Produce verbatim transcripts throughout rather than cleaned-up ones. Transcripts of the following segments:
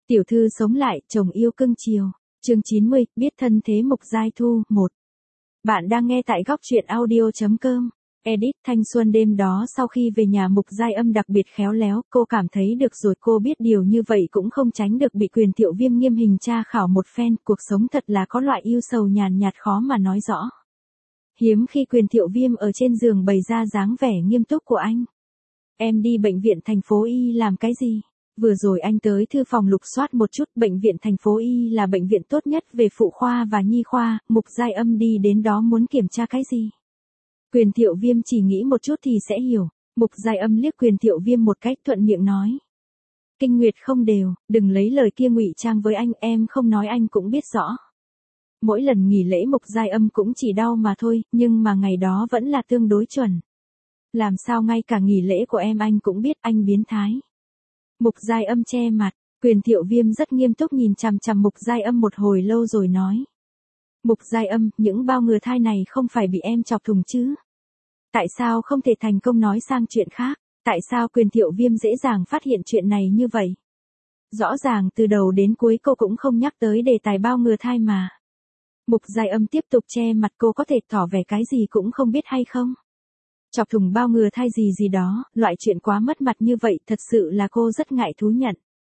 Tiểu thư sống lại, chồng yêu cưng chiều. Chương chín mươi, biết thân thế Mục Giai Thu, một. Bạn đang nghe tại góc truyện audio chấm com. Edit. Thanh xuân đêm đó sau khi về nhà Mục Giai Âm đặc biệt khéo léo, cô cảm thấy được rồi, cô biết điều như vậy cũng không tránh được bị Quyền Thiệu Viêm nghiêm hình tra khảo một phen, cuộc sống thật là có loại yêu sầu nhàn nhạt khó mà nói rõ. Hiếm khi Quyền Thiệu Viêm ở trên giường bày ra dáng vẻ nghiêm túc của anh. Em đi bệnh viện thành phố Y làm cái gì? Vừa rồi anh tới thư phòng lục soát một chút, bệnh viện thành phố Y là bệnh viện tốt nhất về phụ khoa và nhi khoa, Mục Giai Âm đi đến đó muốn kiểm tra cái gì? Quyền Thiệu Viêm chỉ nghĩ một chút thì sẽ hiểu, Mục Giai Âm liếc Quyền Thiệu Viêm một cách thuận miệng nói. Kinh nguyệt không đều, đừng lấy lời kia ngụy trang với anh, em không nói anh cũng biết rõ. Mỗi lần nghỉ lễ Mục Giai Âm cũng chỉ đau mà thôi, nhưng mà ngày đó vẫn là tương đối chuẩn. Làm sao ngay cả nghỉ lễ của em anh cũng biết, anh biến thái. Mục Giai Âm che mặt, Quyền Thiệu Viêm rất nghiêm túc nhìn chằm chằm Mục Giai Âm một hồi lâu rồi nói. Mục Giai Âm, những bao ngừa thai này không phải bị em chọc thùng chứ? Tại sao không thể thành công nói sang chuyện khác? Tại sao Quyền Thiệu Viêm dễ dàng phát hiện chuyện này như vậy? Rõ ràng từ đầu đến cuối cô cũng không nhắc tới đề tài bao ngừa thai mà. Mục Giai Âm tiếp tục che mặt, cô có thể tỏ vẻ cái gì cũng không biết hay không? Chọc thùng bao ngừa thai gì gì đó, loại chuyện quá mất mặt như vậy thật sự là cô rất ngại thú nhận.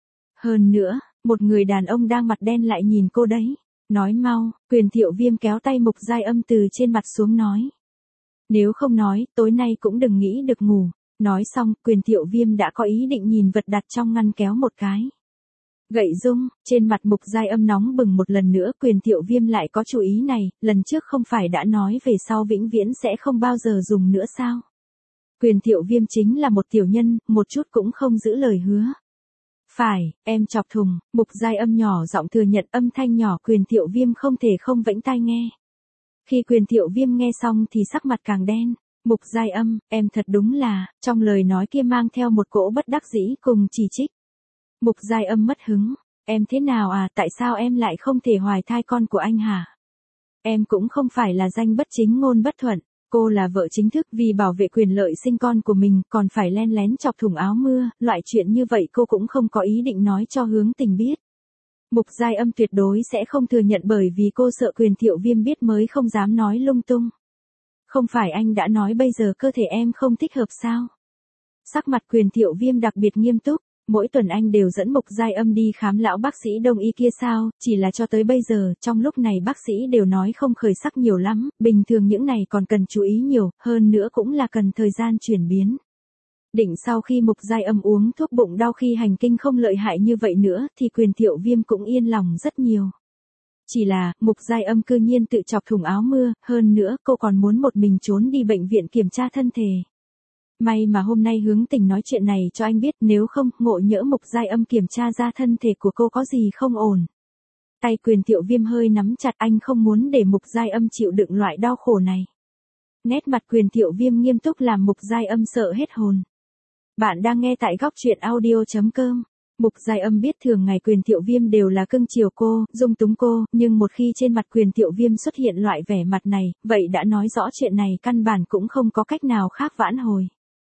Hơn nữa, một người đàn ông đang mặt đen lại nhìn cô đấy. Nói mau, Quyền Thiệu Viêm kéo tay Mục Giai Âm từ trên mặt xuống nói. Nếu không nói, tối nay cũng đừng nghĩ được ngủ. Nói xong, Quyền Thiệu Viêm đã có ý định nhìn vật đặt trong ngăn kéo một cái. Gậy dung, trên mặt Mục Giai Âm nóng bừng một lần nữa, Quyền Thiệu Viêm lại có chủ ý này, lần trước không phải đã nói về sau vĩnh viễn sẽ không bao giờ dùng nữa sao? Quyền Thiệu Viêm chính là một tiểu nhân, một chút cũng không giữ lời hứa. Phải, em chọc thùng, Mục Giai Âm nhỏ giọng thừa nhận, âm thanh nhỏ Quyền Thiệu Viêm không thể không vẫy tai nghe. Khi Quyền Thiệu Viêm nghe xong thì sắc mặt càng đen. Mục Giai Âm, em thật đúng là, trong lời nói kia mang theo một cỗ bất đắc dĩ cùng chỉ trích. Mục Giai Âm mất hứng, em thế nào à, tại sao em lại không thể hoài thai con của anh hả? Em cũng không phải là danh bất chính ngôn bất thuận, cô là vợ chính thức, vì bảo vệ quyền lợi sinh con của mình còn phải len lén chọc thủng áo mưa, loại chuyện như vậy cô cũng không có ý định nói cho Hướng Tình biết. Mục Giai Âm tuyệt đối sẽ không thừa nhận bởi vì cô sợ Quyền Thiệu Viêm biết mới không dám nói lung tung. Không phải anh đã nói bây giờ cơ thể em không thích hợp sao? Sắc mặt Quyền Thiệu Viêm đặc biệt nghiêm túc. Mỗi tuần anh đều dẫn Mục Giai Âm đi khám lão bác sĩ đông y kia sao, chỉ là cho tới bây giờ, trong lúc này bác sĩ đều nói không khởi sắc nhiều lắm, bình thường những này còn cần chú ý nhiều, hơn nữa cũng là cần thời gian chuyển biến. Định sau khi Mục Giai Âm uống thuốc bụng đau khi hành kinh không lợi hại như vậy nữa, thì Quyền Thiệu Viêm cũng yên lòng rất nhiều. Chỉ là, Mục Giai Âm cư nhiên tự chọc thủng áo mưa, hơn nữa cô còn muốn một mình trốn đi bệnh viện kiểm tra thân thể. May mà hôm nay Hướng Tình nói chuyện này cho anh biết, nếu không, ngộ nhỡ Mục Giai Âm kiểm tra ra thân thể của cô có gì không ổn. Tay Quyền Thiệu Viêm hơi nắm chặt, anh không muốn để Mục Giai Âm chịu đựng loại đau khổ này. Nét mặt Quyền Thiệu Viêm nghiêm túc làm Mục Giai Âm sợ hết hồn. Bạn đang nghe tại góc truyện audio chấm com. Mục Giai Âm biết thường ngày Quyền Thiệu Viêm đều là cưng chiều cô, dung túng cô, nhưng một khi trên mặt Quyền Thiệu Viêm xuất hiện loại vẻ mặt này, vậy đã nói rõ chuyện này căn bản cũng không có cách nào khác vãn hồi.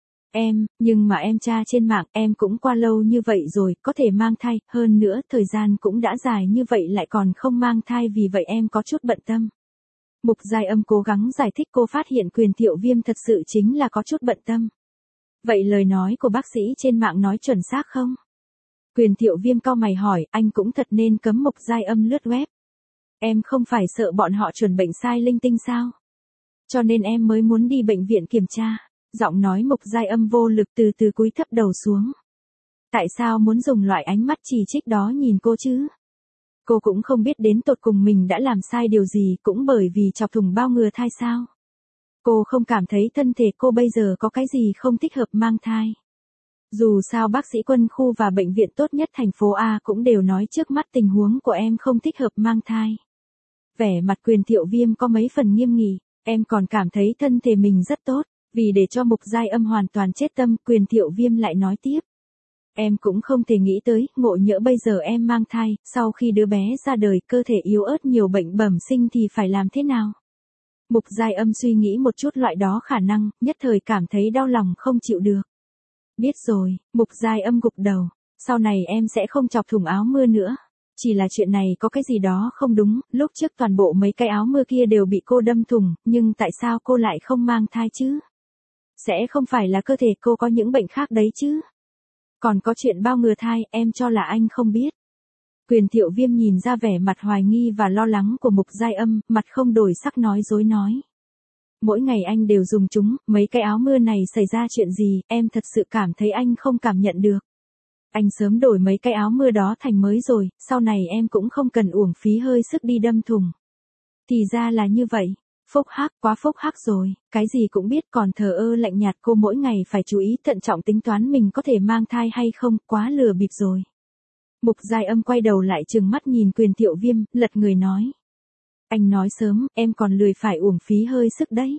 Em, nhưng mà em tra trên mạng, em cũng qua lâu như vậy rồi, có thể mang thai, hơn nữa, thời gian cũng đã dài như vậy lại còn không mang thai, vì vậy em có chút bận tâm. Mục Giai Âm cố gắng giải thích, cô phát hiện Quyền Thiệu Viêm thật sự chính là có chút bận tâm. Vậy lời nói của bác sĩ trên mạng nói chuẩn xác không? Quyền Thiệu Viêm cau mày hỏi, anh cũng thật nên cấm Mục Giai Âm lướt web. Em không phải sợ bọn họ chuẩn bệnh sai linh tinh sao? Cho nên em mới muốn đi bệnh viện kiểm tra. Giọng nói Mục Giai Âm vô lực từ từ cúi thấp đầu xuống. Tại sao muốn dùng loại ánh mắt chỉ trích đó nhìn cô chứ? Cô cũng không biết đến tột cùng mình đã làm sai điều gì, cũng bởi vì chọc thủng bao ngừa thai sao? Cô không cảm thấy thân thể cô bây giờ có cái gì không thích hợp mang thai. Dù sao bác sĩ quân khu và bệnh viện tốt nhất thành phố A cũng đều nói trước mắt tình huống của em không thích hợp mang thai. Vẻ mặt Quyền Thiệu Viêm có mấy phần nghiêm nghị, em còn cảm thấy thân thể mình rất tốt. Vì để cho Mục Giai Âm hoàn toàn chết tâm, Quyền Thiệu Viêm lại nói tiếp. Em cũng không thể nghĩ tới, ngộ nhỡ bây giờ em mang thai, sau khi đứa bé ra đời, cơ thể yếu ớt nhiều bệnh bẩm sinh thì phải làm thế nào? Mục Giai Âm suy nghĩ một chút loại đó khả năng, nhất thời cảm thấy đau lòng không chịu được. Biết rồi, Mục Giai Âm gục đầu. Sau này em sẽ không chọc thủng áo mưa nữa. Chỉ là chuyện này có cái gì đó không đúng, lúc trước toàn bộ mấy cái áo mưa kia đều bị cô đâm thủng, nhưng tại sao cô lại không mang thai chứ? Sẽ không phải là cơ thể cô có những bệnh khác đấy chứ? Còn có chuyện bao ngừa thai, em cho là anh không biết. Quyền Thiệu Viêm nhìn ra vẻ mặt hoài nghi và lo lắng của Mục Giai Âm, mặt không đổi sắc nói dối nói. Mỗi ngày anh đều dùng chúng, mấy cái áo mưa này xảy ra chuyện gì, em thật sự cảm thấy anh không cảm nhận được. Anh sớm đổi mấy cái áo mưa đó thành mới rồi, sau này em cũng không cần uổng phí hơi sức đi đâm thùng. Thì ra là như vậy. Phúc hắc, quá phúc hắc rồi, cái gì cũng biết còn thờ ơ lạnh nhạt, cô mỗi ngày phải chú ý thận trọng tính toán mình có thể mang thai hay không, quá lừa bịp rồi. Mục Giai Âm quay đầu lại trừng mắt nhìn Quyền Thiệu Viêm, lật người nói. Anh nói sớm, em còn lười phải uổng phí hơi sức đấy.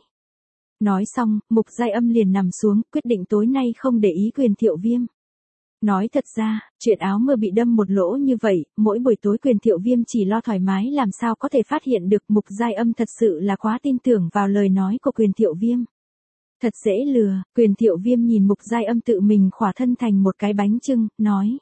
Nói xong, Mục Giai Âm liền nằm xuống, quyết định tối nay không để ý Quyền Thiệu Viêm. Nói thật ra, chuyện áo mưa bị đâm một lỗ như vậy, mỗi buổi tối Quyền Thiệu Viêm chỉ lo thoải mái làm sao có thể phát hiện được. Mục Giai Âm thật sự là quá tin tưởng vào lời nói của Quyền Thiệu Viêm. Thật dễ lừa, Quyền Thiệu Viêm nhìn Mục Giai Âm tự mình khỏa thân thành một cái bánh chưng, nói.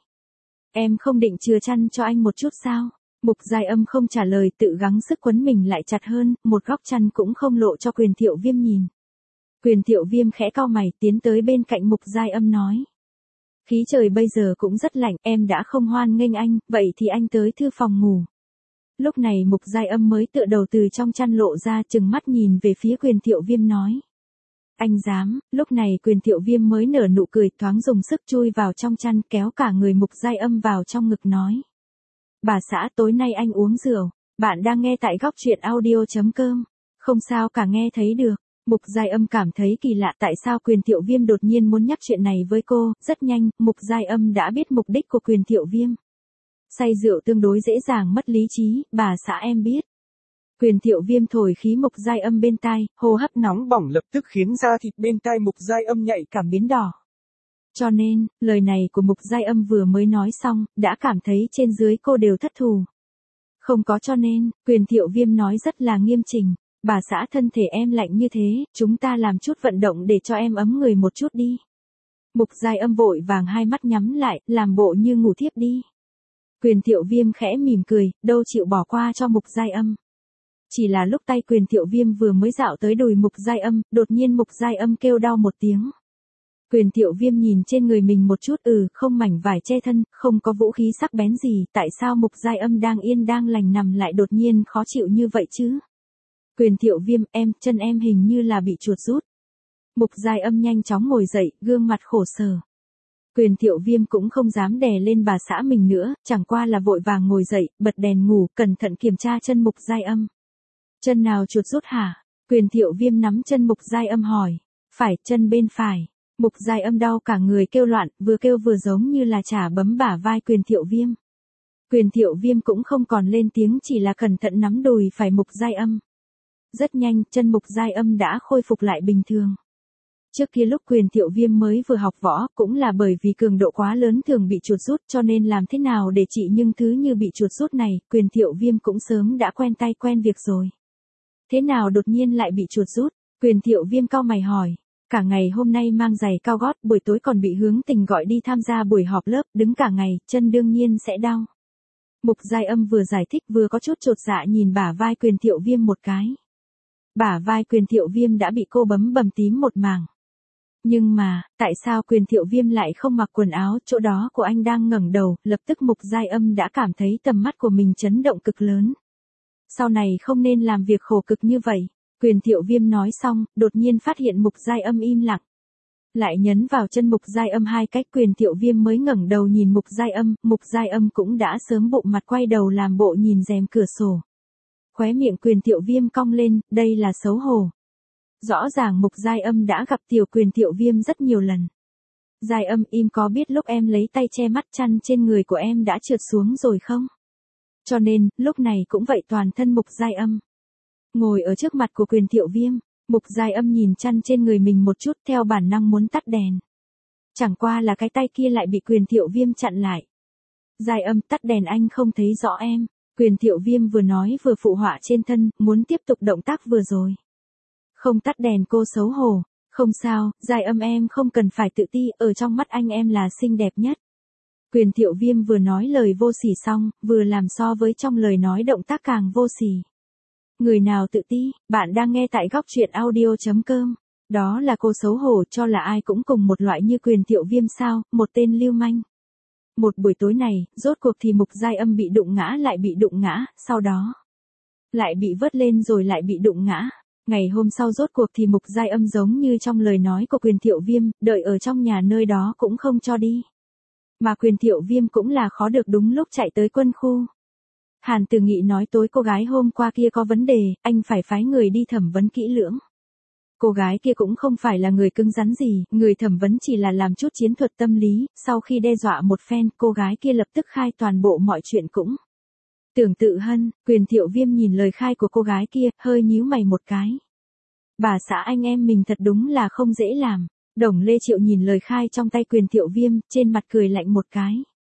Em không định chừa chăn cho anh một chút sao? Mục Giai Âm không trả lời, tự gắng sức quấn mình lại chặt hơn, một góc chăn cũng không lộ cho Quyền Thiệu Viêm nhìn. Quyền Thiệu Viêm khẽ cau mày tiến tới bên cạnh Mục Giai Âm nói. Khí trời bây giờ cũng rất lạnh, em đã không hoan nghênh anh, vậy thì anh tới thư phòng ngủ. Lúc này Mục Giai Âm mới tựa đầu từ trong chăn lộ ra, chừng mắt nhìn về phía Quyền Thiệu Viêm nói. Anh dám, lúc này Quyền Thiệu Viêm mới nở nụ cười, thoáng dùng sức chui vào trong chăn, kéo cả người Mục Giai Âm vào trong ngực nói. Bà xã, tối nay anh uống rượu. Bạn đang nghe tại góc truyện audio chấm com. Không sao cả, nghe thấy được. Mục Giai Âm cảm thấy kỳ lạ, tại sao Quyền Thiệu Viêm đột nhiên muốn nhắc chuyện này với cô. Rất nhanh, Mục Giai Âm đã biết mục đích của Quyền Thiệu Viêm. Say rượu tương đối dễ dàng mất lý trí, bà xã em biết. Quyền Thiệu Viêm thổi khí Mục Giai Âm bên tai, hô hấp nóng bỏng lập tức khiến da thịt bên tai Mục Giai Âm nhạy cảm biến đỏ. Cho nên, lời này của Mục Giai Âm vừa mới nói xong, đã cảm thấy trên dưới cô đều thất thù. Không có cho nên, Quyền Thiệu Viêm nói rất là nghiêm chỉnh. Bà xã, thân thể em lạnh như thế, chúng ta làm chút vận động để cho em ấm người một chút đi. Mục Giai Âm vội vàng hai mắt nhắm lại, làm bộ như ngủ thiếp đi. Quyền Thiệu Viêm khẽ mỉm cười, đâu chịu bỏ qua cho Mục Giai Âm. Chỉ là lúc tay Quyền Thiệu Viêm vừa mới dạo tới đùi Mục Giai Âm, đột nhiên Mục Giai Âm kêu đau một tiếng. Quyền Thiệu Viêm nhìn trên người mình một chút, ừ, không mảnh vải che thân, không có vũ khí sắc bén gì, tại sao Mục Giai Âm đang yên đang lành nằm lại đột nhiên khó chịu như vậy chứ? Quyền Thiệu Viêm, em, chân em hình như là bị chuột rút. Mục Giai Âm nhanh chóng ngồi dậy, gương mặt khổ sở. Quyền Thiệu Viêm cũng không dám đè lên bà xã mình nữa, chẳng qua là vội vàng ngồi dậy, bật đèn ngủ, cẩn thận kiểm tra chân Mục Giai Âm. Chân nào chuột rút hả? Quyền Thiệu Viêm nắm chân Mục Giai Âm hỏi. Phải, chân bên phải. Mục Giai Âm đau cả người kêu loạn, vừa kêu vừa giống như là chả bấm bả vai Quyền Thiệu Viêm. Quyền Thiệu Viêm cũng không còn lên tiếng, chỉ là cẩn thận nắm đùi phải Mục Giai Âm. Rất nhanh, chân Mục Giai Âm đã khôi phục lại bình thường. Trước kia lúc Quyền Thiệu Viêm mới vừa học võ, cũng là bởi vì cường độ quá lớn thường bị chuột rút, cho nên làm thế nào để trị những thứ như bị chuột rút này, Quyền Thiệu Viêm cũng sớm đã quen tay quen việc rồi. Thế nào đột nhiên lại bị chuột rút? Quyền Thiệu Viêm cau mày hỏi. Cả ngày hôm nay mang giày cao gót, buổi tối còn bị Hướng Tình gọi đi tham gia buổi họp lớp, đứng cả ngày, chân đương nhiên sẽ đau. Mục Giai Âm vừa giải thích vừa có chút chột dạ nhìn bả vai Quyền Thiệu Viêm một cái. Bả vai Quyền Thiệu Viêm đã bị cô bấm bầm tím một mảng. Nhưng mà, tại sao Quyền Thiệu Viêm lại không mặc quần áo, chỗ đó của anh đang ngẩng đầu, lập tức Mục Giai Âm đã cảm thấy tầm mắt của mình chấn động cực lớn. Sau này không nên làm việc khổ cực như vậy. Quyền Thiệu Viêm nói xong, đột nhiên phát hiện Mục Giai Âm im lặng. Lại nhấn vào chân Mục Giai Âm hai cách, Quyền Thiệu Viêm mới ngẩng đầu nhìn Mục Giai Âm, Mục Giai Âm cũng đã sớm bụng mặt quay đầu làm bộ nhìn rèm cửa sổ. Khóe miệng Quyền Thiệu Viêm cong lên, đây là xấu hổ. Rõ ràng Mục Giai Âm đã gặp tiểu Quyền Thiệu Viêm rất nhiều lần. Giai Âm, im, có biết lúc em lấy tay che mắt chăn trên người của em đã trượt xuống rồi không? Cho nên, lúc này cũng vậy toàn thân Mục Giai Âm. Ngồi ở trước mặt của Quyền Thiệu Viêm, Mục Giai Âm nhìn chăn trên người mình một chút, theo bản năng muốn tắt đèn. Chẳng qua là cái tay kia lại bị Quyền Thiệu Viêm chặn lại. Giai Âm, tắt đèn, anh không thấy rõ em. Quyền Thiệu Viêm vừa nói vừa phụ họa trên thân, muốn tiếp tục động tác vừa rồi. Không tắt đèn, cô xấu hổ. Không sao, Giai Âm, em không cần phải tự ti, ở trong mắt anh em là xinh đẹp nhất. Quyền Thiệu Viêm vừa nói lời vô sỉ xong, vừa làm so với trong lời nói động tác càng vô sỉ. Người nào tự ti, bạn đang nghe tại góc truyện audio.com. Đó là cô xấu hổ cho là ai cũng cùng một loại như Quyền Thiệu Viêm sao, một tên lưu manh. Một buổi tối này, rốt cuộc thì Mục Giai Âm bị đụng ngã lại bị đụng ngã, sau đó lại bị vớt lên rồi lại bị đụng ngã. Ngày hôm sau rốt cuộc thì Mục Giai Âm giống như trong lời nói của Quyền Thiệu Viêm, đợi ở trong nhà nơi đó cũng không cho đi. Mà Quyền Thiệu Viêm cũng là khó được đúng lúc chạy tới quân khu. Hàn Từ Nghị nói tối cô gái hôm qua kia có vấn đề, anh phải phái người đi thẩm vấn kỹ lưỡng. Cô gái kia cũng không phải là người cứng rắn gì, người thẩm vấn chỉ là làm chút chiến thuật tâm lý, sau khi đe dọa một phen, cô gái kia lập tức khai toàn bộ mọi chuyện cũng. Tưởng Tự Hân, Quyền Thiệu Viêm nhìn lời khai của cô gái kia, hơi nhíu mày một cái. Bà xã anh em mình thật đúng là không dễ làm. Đồng Lê Triệu nhìn lời khai trong tay Quyền Thiệu Viêm, trên mặt cười lạnh một cái.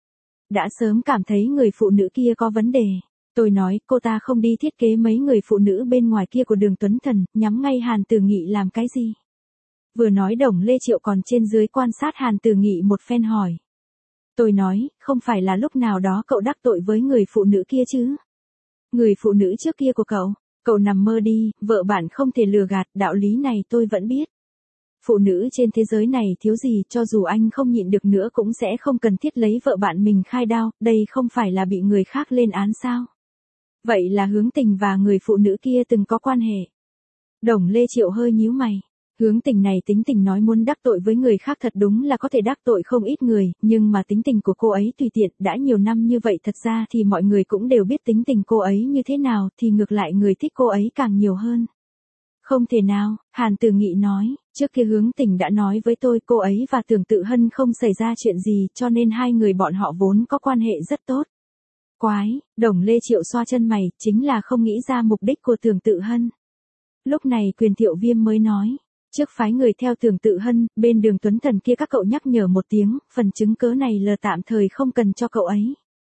Đã sớm cảm thấy người phụ nữ kia có vấn đề. Tôi nói, cô ta không đi thiết kế mấy người phụ nữ bên ngoài kia của Đường Tuấn Thần, nhắm ngay Hàn Từ Nghị làm cái gì? Vừa nói Đồng Lê Triệu còn trên dưới quan sát Hàn Từ Nghị một phen hỏi. Tôi nói, không phải là lúc nào đó cậu đắc tội với người phụ nữ kia chứ? Người phụ nữ trước kia của cậu, cậu nằm mơ đi, vợ bạn không thể lừa gạt, đạo lý này tôi vẫn biết. Phụ nữ trên thế giới này thiếu gì, cho dù anh không nhịn được nữa cũng sẽ không cần thiết lấy vợ bạn mình khai đao, đây không phải là bị người khác lên án sao? Vậy là Hướng Tình và người phụ nữ kia từng có quan hệ. Đồng Lê Triệu hơi nhíu mày. Hướng Tình này tính tình nói muốn đắc tội với người khác thật đúng là có thể đắc tội không ít người, nhưng mà tính tình của cô ấy tùy tiện, đã nhiều năm như vậy thật ra thì mọi người cũng đều biết tính tình cô ấy như thế nào, thì ngược lại người thích cô ấy càng nhiều hơn. Không thể nào, Hàn Từ Nghị nói, trước kia Hướng Tình đã nói với tôi cô ấy và Tưởng Tự Hân không xảy ra chuyện gì cho nên hai người bọn họ vốn có quan hệ rất tốt. Quái, Đồng Lê Triệu xoa chân mày, chính là không nghĩ ra mục đích của Tưởng Tự Hân. Lúc này Quyền Thiệu Viêm mới nói, trước phái người theo Tưởng Tự Hân, bên Đường Tuấn Thần kia các cậu nhắc nhở một tiếng, phần chứng cớ này lờ tạm thời không cần cho cậu ấy.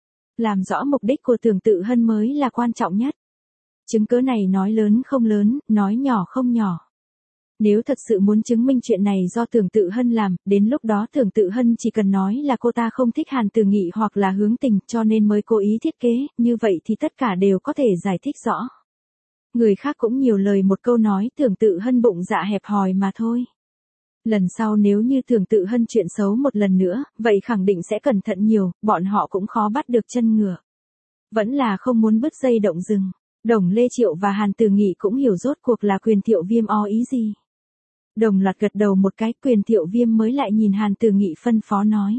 Làm rõ mục đích của Tưởng Tự Hân mới là quan trọng nhất. Chứng cớ này nói lớn không lớn, nói nhỏ không nhỏ. Nếu thật sự muốn chứng minh chuyện này do Tưởng Tự Hân làm, đến lúc đó Tưởng Tự Hân chỉ cần nói là cô ta không thích Hàn Từ Nghị hoặc là Hướng Tình cho nên mới cố ý thiết kế, như vậy thì tất cả đều có thể giải thích rõ. Người khác cũng nhiều lời một câu nói Tưởng Tự Hân bụng dạ hẹp hòi mà thôi. Lần sau nếu như Tưởng Tự Hân chuyện xấu một lần nữa, vậy khẳng định sẽ cẩn thận nhiều, bọn họ cũng khó bắt được chân ngựa. Vẫn là không muốn bứt dây động rừng. Đồng Lê Triệu và Hàn Từ Nghị cũng hiểu rốt cuộc là Quyền Thiệu Viêm o ý gì. Đồng loạt gật đầu một cái, Quyền Thiệu Viêm mới lại nhìn Hàn Từ Nghị phân phó nói.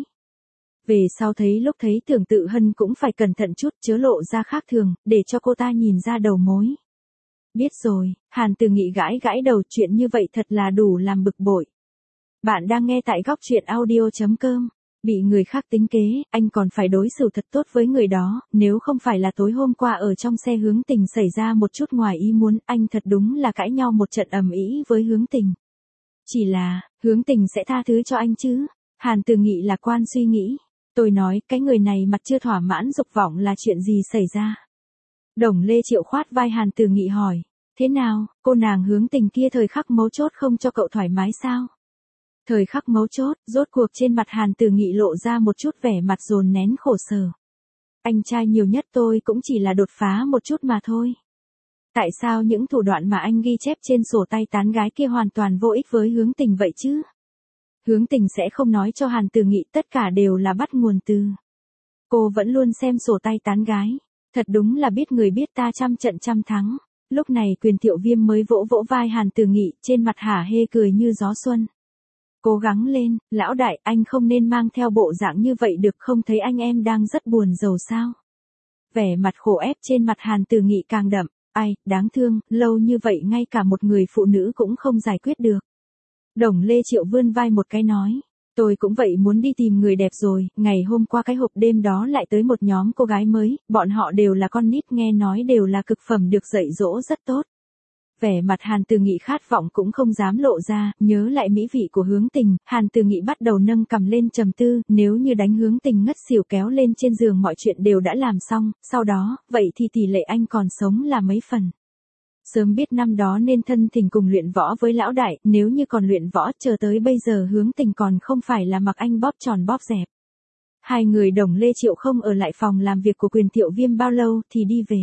Về sau thấy lúc thấy Tưởng Tự Hân cũng phải cẩn thận chút, chớ lộ ra khác thường, để cho cô ta nhìn ra đầu mối. Biết rồi, Hàn Từ Nghị gãi gãi đầu, chuyện như vậy thật là đủ làm bực bội. Bạn đang nghe tại góc truyện audio.com. Bị người khác tính kế, anh còn phải đối xử thật tốt với người đó, nếu không phải là tối hôm qua ở trong xe Hướng Tình xảy ra một chút ngoài ý muốn, anh thật đúng là cãi nhau một trận ầm ĩ với Hướng Tình. Chỉ là, Hướng Tình sẽ tha thứ cho anh chứ? Hàn Từ Nghị lạc quan suy nghĩ. Tôi nói, cái người này mặt chưa thỏa mãn dục vọng là chuyện gì xảy ra? Đồng Lê Triệu khoát vai Hàn Từ Nghị hỏi. Thế nào, cô nàng Hướng Tình kia thời khắc mấu chốt không cho cậu thoải mái sao? Thời khắc mấu chốt, rốt cuộc trên mặt Hàn Từ Nghị lộ ra một chút vẻ mặt dồn nén khổ sở. Anh trai nhiều nhất tôi cũng chỉ là đột phá một chút mà thôi. Tại sao những thủ đoạn mà anh ghi chép trên sổ tay tán gái kia hoàn toàn vô ích với Hướng Tình vậy chứ? Hướng Tình sẽ không nói cho Hàn Từ Nghị, tất cả đều là bắt nguồn từ. Cô vẫn luôn xem sổ tay tán gái. Thật đúng là biết người biết ta trăm trận trăm thắng. Lúc này Quyền Thiệu Viêm mới vỗ vỗ vai Hàn Từ Nghị, trên mặt hả hê cười như gió xuân. Cố gắng lên, lão đại, anh không nên mang theo bộ dạng như vậy được, không thấy anh em đang rất buồn rầu sao? Vẻ mặt khổ ép trên mặt Hàn Từ Nghị càng đậm, ai, đáng thương, lâu như vậy ngay cả một người phụ nữ cũng không giải quyết được. Đồng Lê Triệu vươn vai một cái nói, tôi cũng vậy muốn đi tìm người đẹp rồi, ngày hôm qua cái hộp đêm đó lại tới một nhóm cô gái mới, bọn họ đều là con nít, nghe nói đều là cực phẩm được dạy dỗ rất tốt. Vẻ mặt Hàn Từ Nghị khát vọng cũng không dám lộ ra, nhớ lại mỹ vị của Hướng Tình, Hàn Từ Nghị bắt đầu nâng cằm lên trầm tư, nếu như đánh Hướng Tình ngất xỉu kéo lên trên giường mọi chuyện đều đã làm xong, sau đó, vậy thì tỷ lệ anh còn sống là mấy phần. Sớm biết năm đó nên thân tình cùng luyện võ với lão đại, nếu như còn luyện võ chờ tới bây giờ Hướng Tình còn không phải là mặc anh bóp tròn bóp dẹp. Hai người Đồng Lê Triệu không ở lại phòng làm việc của Quyền Thiệu Viêm bao lâu thì đi về.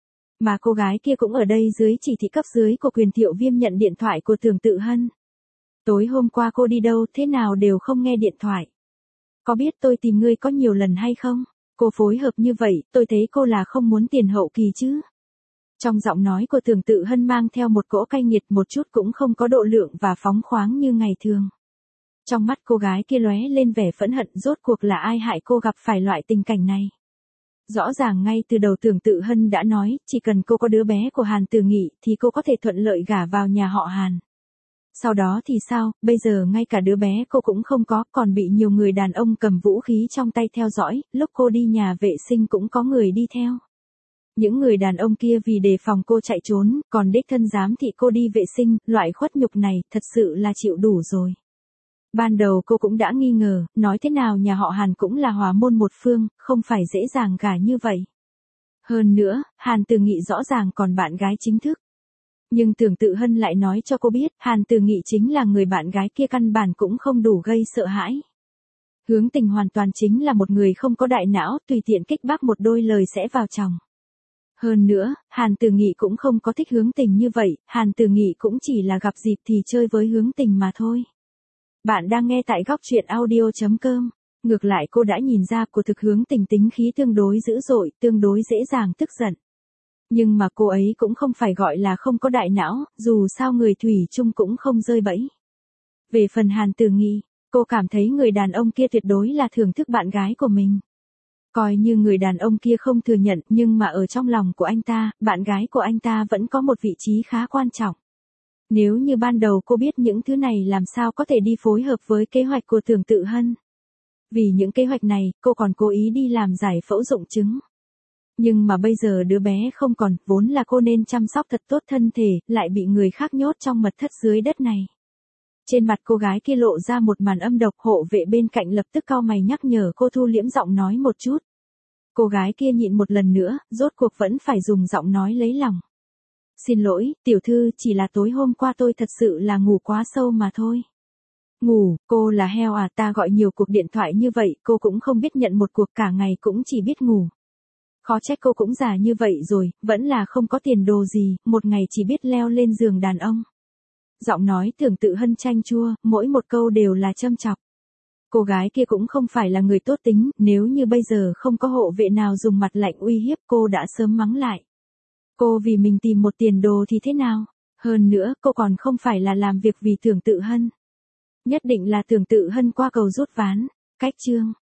Mà cô gái kia cũng ở đây dưới chỉ thị cấp dưới của Quyền Thiệu Viêm nhận điện thoại của Tưởng Tự Hân. Tối hôm qua cô đi đâu thế nào đều không nghe điện thoại. Có biết tôi tìm ngươi có nhiều lần hay không? Cô phối hợp như vậy, tôi thấy cô là không muốn tiền hậu kỳ chứ. Trong giọng nói của Tưởng Tự Hân mang theo một cỗ cay nghiệt, một chút cũng không có độ lượng và phóng khoáng như ngày thường. Trong mắt cô gái kia lóe lên vẻ phẫn hận, rốt cuộc là ai hại cô gặp phải loại tình cảnh này. Rõ ràng ngay từ đầu Tưởng Tự Hân đã nói, chỉ cần cô có đứa bé của Hàn Tử Nghị thì cô có thể thuận lợi gả vào nhà họ Hàn. Sau đó thì sao, bây giờ ngay cả đứa bé cô cũng không có, còn bị nhiều người đàn ông cầm vũ khí trong tay theo dõi, lúc cô đi nhà vệ sinh cũng có người đi theo. Những người đàn ông kia vì đề phòng cô chạy trốn, còn đích thân giám thị cô đi vệ sinh, loại khuất nhục này thật sự là chịu đủ rồi. Ban đầu cô cũng đã nghi ngờ, nói thế nào nhà họ Hàn cũng là hòa môn một phương, không phải dễ dàng gả như vậy. Hơn nữa, Hàn Tử Nghị rõ ràng còn bạn gái chính thức. Nhưng Tưởng Tự Hân lại nói cho cô biết, Hàn Tử Nghị chính là người bạn gái kia căn bản cũng không đủ gây sợ hãi. Hướng Tình hoàn toàn chính là một người không có đại não, tùy tiện kích bác một đôi lời sẽ vào chồng. Hơn nữa, Hàn Tử Nghị cũng không có thích Hướng Tình như vậy, Hàn Tử Nghị cũng chỉ là gặp dịp thì chơi với Hướng Tình mà thôi. Bạn đang nghe tại góc truyện audio chấm com. Ngược lại cô đã nhìn ra của thực Hướng Tình tính khí tương đối dữ dội, tương đối dễ dàng tức giận. Nhưng mà cô ấy cũng không phải gọi là không có đại não, dù sao người thủy chung cũng không rơi bẫy. Về phần Hàn Tử Nghị, cô cảm thấy người đàn ông kia tuyệt đối là thưởng thức bạn gái của mình. Coi như người đàn ông kia không thừa nhận, nhưng mà ở trong lòng của anh ta, bạn gái của anh ta vẫn có một vị trí khá quan trọng. Nếu như ban đầu cô biết những thứ này làm sao có thể đi phối hợp với kế hoạch của Tưởng Tự Hân. Vì những kế hoạch này, cô còn cố ý đi làm giải phẫu dụng trứng. Nhưng mà bây giờ đứa bé không còn, vốn là cô nên chăm sóc thật tốt thân thể, lại bị người khác nhốt trong mật thất dưới đất này. Trên mặt cô gái kia lộ ra một màn âm độc, hộ vệ bên cạnh lập tức cau mày nhắc nhở cô thu liễm giọng nói một chút. Cô gái kia nhịn một lần nữa, rốt cuộc vẫn phải dùng giọng nói lấy lòng. Xin lỗi, tiểu thư, chỉ là tối hôm qua tôi thật sự là ngủ quá sâu mà thôi. Ngủ, cô là heo à, ta gọi nhiều cuộc điện thoại như vậy, cô cũng không biết nhận một cuộc, cả ngày cũng chỉ biết ngủ. Khó trách cô cũng già như vậy rồi, vẫn là không có tiền đồ gì, một ngày chỉ biết leo lên giường đàn ông. Giọng nói Tưởng Tự Hân chanh chua, mỗi một câu đều là châm chọc. Cô gái kia cũng không phải là người tốt tính, nếu như bây giờ không có hộ vệ nào dùng mặt lạnh uy hiếp cô đã sớm mắng lại. Cô vì mình tìm một tiền đồ thì thế nào? Hơn nữa, cô còn không phải là làm việc vì Tưởng Tự Hân. Nhất định là Tưởng Tự Hân qua cầu rút ván. Cách chương